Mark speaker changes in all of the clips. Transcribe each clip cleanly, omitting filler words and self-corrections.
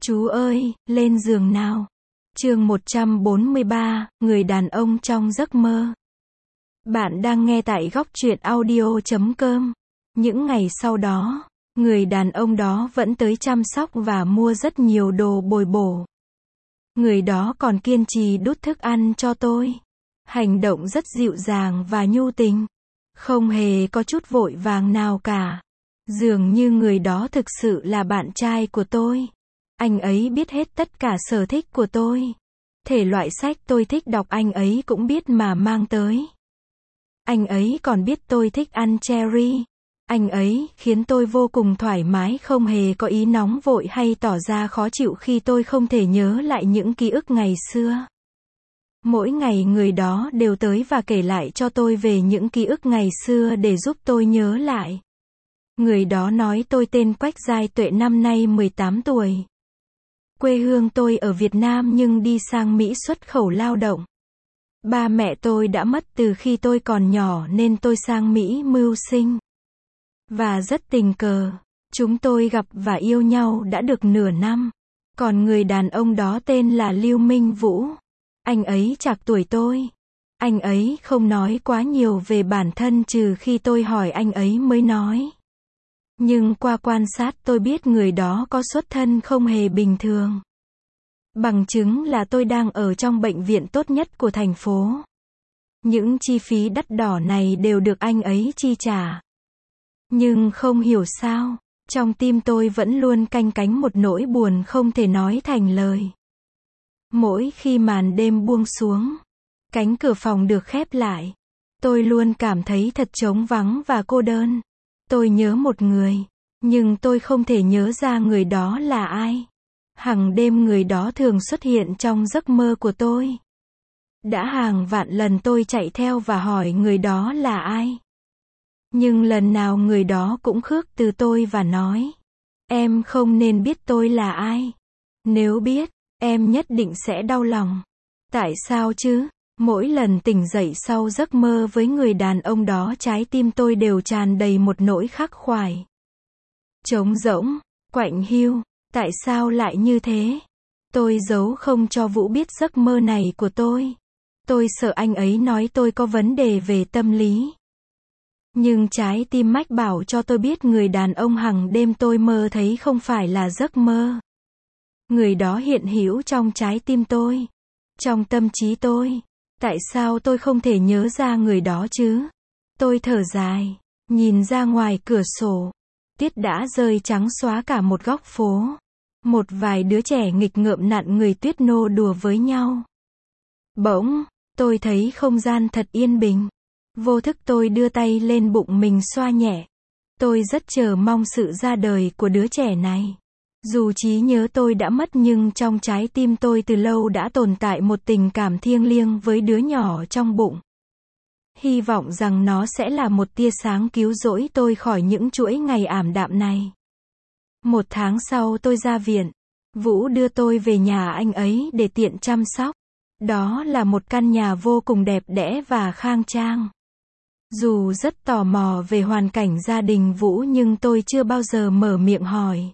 Speaker 1: Chú ơi, lên giường nào. Chương 143, người đàn ông trong giấc mơ. Bạn đang nghe tại góc truyện audio.com. Những ngày sau đó, người đàn ông đó vẫn tới chăm sóc và mua rất nhiều đồ bồi bổ. Người đó còn kiên trì đút thức ăn cho tôi. Hành động rất dịu dàng và nhu tình. Không hề có chút vội vàng nào cả. Dường như người đó thực sự là bạn trai của tôi. Anh ấy biết hết tất cả sở thích của tôi. Thể loại sách tôi thích đọc anh ấy cũng biết mà mang tới. Anh ấy còn biết tôi thích ăn cherry. Anh ấy khiến tôi vô cùng thoải mái, không hề có ý nóng vội hay tỏ ra khó chịu khi tôi không thể nhớ lại những ký ức ngày xưa. Mỗi ngày người đó đều tới và kể lại cho tôi về những ký ức ngày xưa để giúp tôi nhớ lại. Người đó nói tôi tên Quách Giai Tuệ, năm nay 18 tuổi. Quê hương tôi ở Việt Nam nhưng đi sang Mỹ xuất khẩu lao động. Ba mẹ tôi đã mất từ khi tôi còn nhỏ nên tôi sang Mỹ mưu sinh. Và rất tình cờ, chúng tôi gặp và yêu nhau đã được nửa năm. Còn người đàn ông đó tên là Lưu Minh Vũ. Anh ấy trạc tuổi tôi. Anh ấy không nói quá nhiều về bản thân trừ khi tôi hỏi anh ấy mới nói. Nhưng qua quan sát tôi biết người đó có xuất thân không hề bình thường. Bằng chứng là tôi đang ở trong bệnh viện tốt nhất của thành phố. Những chi phí đắt đỏ này đều được anh ấy chi trả. Nhưng không hiểu sao, trong tim tôi vẫn luôn canh cánh một nỗi buồn không thể nói thành lời. Mỗi khi màn đêm buông xuống, cánh cửa phòng được khép lại, tôi luôn cảm thấy thật trống vắng và cô đơn. Tôi nhớ một người, nhưng tôi không thể nhớ ra người đó là ai. Hằng đêm người đó thường xuất hiện trong giấc mơ của tôi. Đã hàng vạn lần tôi chạy theo và hỏi người đó là ai. Nhưng lần nào người đó cũng khước từ tôi và nói, em không nên biết tôi là ai. Nếu biết, em nhất định sẽ đau lòng. Tại sao chứ? Mỗi lần tỉnh dậy sau giấc mơ với người đàn ông đó, trái tim tôi đều tràn đầy một nỗi khắc khoải. Trống rỗng, quạnh hiu. Tại sao lại như thế? Tôi giấu không cho Vũ biết giấc mơ này của tôi. Tôi sợ anh ấy nói tôi có vấn đề về tâm lý. Nhưng trái tim mách bảo cho tôi biết người đàn ông hàng đêm tôi mơ thấy không phải là giấc mơ. Người đó hiện hữu trong trái tim tôi, trong tâm trí tôi. Tại sao tôi không thể nhớ ra người đó chứ? Tôi thở dài, nhìn ra ngoài cửa sổ. Tiết đã rơi trắng xóa cả một góc phố. Một vài đứa trẻ nghịch ngợm nặn người tuyết nô đùa với nhau. Bỗng, tôi thấy không gian thật yên bình. Vô thức tôi đưa tay lên bụng mình xoa nhẹ. Tôi rất chờ mong sự ra đời của đứa trẻ này. Dù trí nhớ tôi đã mất nhưng trong trái tim tôi từ lâu đã tồn tại một tình cảm thiêng liêng với đứa nhỏ trong bụng. Hy vọng rằng nó sẽ là một tia sáng cứu rỗi tôi khỏi những chuỗi ngày ảm đạm này. 1 tháng sau tôi ra viện. Vũ đưa tôi về nhà anh ấy để tiện chăm sóc. Đó là một căn nhà vô cùng đẹp đẽ và khang trang. Dù rất tò mò về hoàn cảnh gia đình Vũ nhưng tôi chưa bao giờ mở miệng hỏi.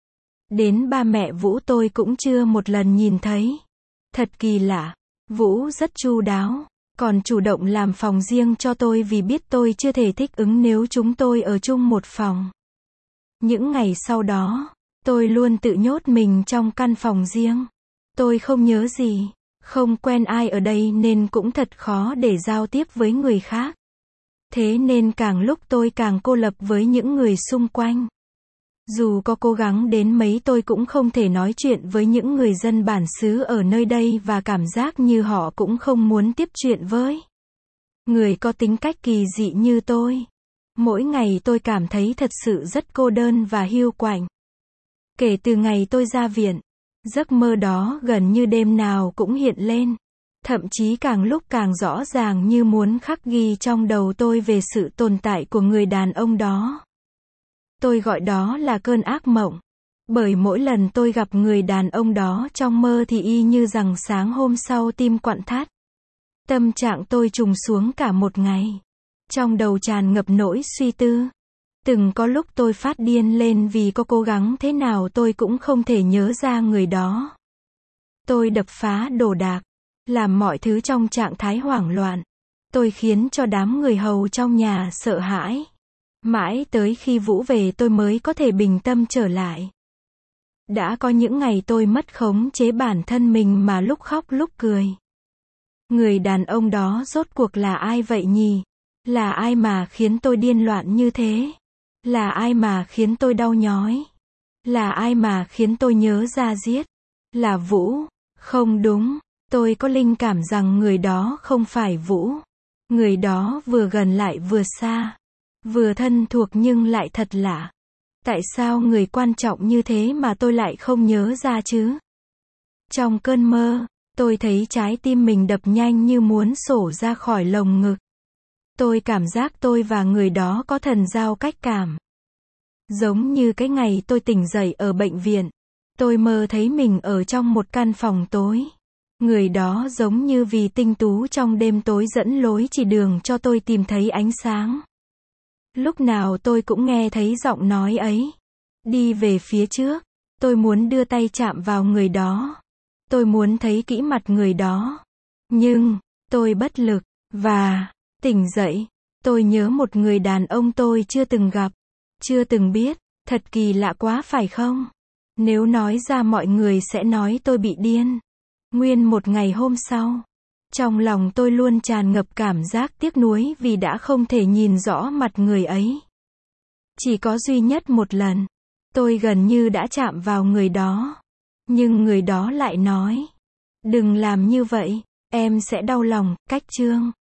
Speaker 1: Đến ba mẹ Vũ tôi cũng chưa một lần nhìn thấy. Thật kỳ lạ. Vũ rất chu đáo, còn chủ động làm phòng riêng cho tôi vì biết tôi chưa thể thích ứng nếu chúng tôi ở chung một phòng. Những ngày sau đó, tôi luôn tự nhốt mình trong căn phòng riêng. Tôi không nhớ gì, không quen ai ở đây nên cũng thật khó để giao tiếp với người khác. Thế nên càng lúc tôi càng cô lập với những người xung quanh. Dù có cố gắng đến mấy tôi cũng không thể nói chuyện với những người dân bản xứ ở nơi đây và cảm giác như họ cũng không muốn tiếp chuyện với người có tính cách kỳ dị như tôi. Mỗi ngày tôi cảm thấy thật sự rất cô đơn và hiu quạnh. Kể từ ngày tôi ra viện, giấc mơ đó gần như đêm nào cũng hiện lên. Thậm chí càng lúc càng rõ ràng như muốn khắc ghi trong đầu tôi về sự tồn tại của người đàn ông đó. Tôi gọi đó là cơn ác mộng. Bởi mỗi lần tôi gặp người đàn ông đó trong mơ thì y như rằng sáng hôm sau tim quặn thắt. Tâm trạng tôi trùng xuống cả một ngày. Trong đầu tràn ngập nỗi suy tư. Từng có lúc tôi phát điên lên vì có cố gắng thế nào tôi cũng không thể nhớ ra người đó. Tôi đập phá đồ đạc, làm mọi thứ trong trạng thái hoảng loạn. Tôi khiến cho đám người hầu trong nhà sợ hãi. Mãi tới khi Vũ về tôi mới có thể bình tâm trở lại. Đã có những ngày tôi mất khống chế bản thân mình mà lúc khóc lúc cười. Người đàn ông đó rốt cuộc là ai vậy nhỉ? Là ai mà khiến tôi điên loạn như thế? Là ai mà khiến tôi đau nhói? Là ai mà khiến tôi nhớ ra giết? Là Vũ. Không đúng, tôi có linh cảm rằng người đó không phải Vũ. Người đó vừa gần lại vừa xa. Vừa thân thuộc nhưng lại thật lạ. Tại sao người quan trọng như thế mà tôi lại không nhớ ra chứ? Trong cơn mơ, tôi thấy trái tim mình đập nhanh như muốn xổ ra khỏi lồng ngực. Tôi cảm giác tôi và người đó có thần giao cách cảm. Giống như cái ngày tôi tỉnh dậy ở bệnh viện. Tôi mơ thấy mình ở trong một căn phòng tối. Người đó giống như vì tinh tú trong đêm tối dẫn lối chỉ đường cho tôi tìm thấy ánh sáng. Lúc nào tôi cũng nghe thấy giọng nói ấy. Đi về phía trước. Tôi muốn đưa tay chạm vào người đó. Tôi muốn thấy kỹ mặt người đó. Nhưng, tôi bất lực. Và, tỉnh dậy, tôi nhớ một người đàn ông tôi chưa từng gặp. Chưa từng biết. Thật kỳ lạ quá phải không? Nếu nói ra mọi người sẽ nói tôi bị điên. Nguyên một ngày hôm sau, trong lòng tôi luôn tràn ngập cảm giác tiếc nuối vì đã không thể nhìn rõ mặt người ấy. Chỉ có duy nhất một lần, tôi gần như đã chạm vào người đó. Nhưng người đó lại nói, đừng làm như vậy, em sẽ đau lòng. Cách chương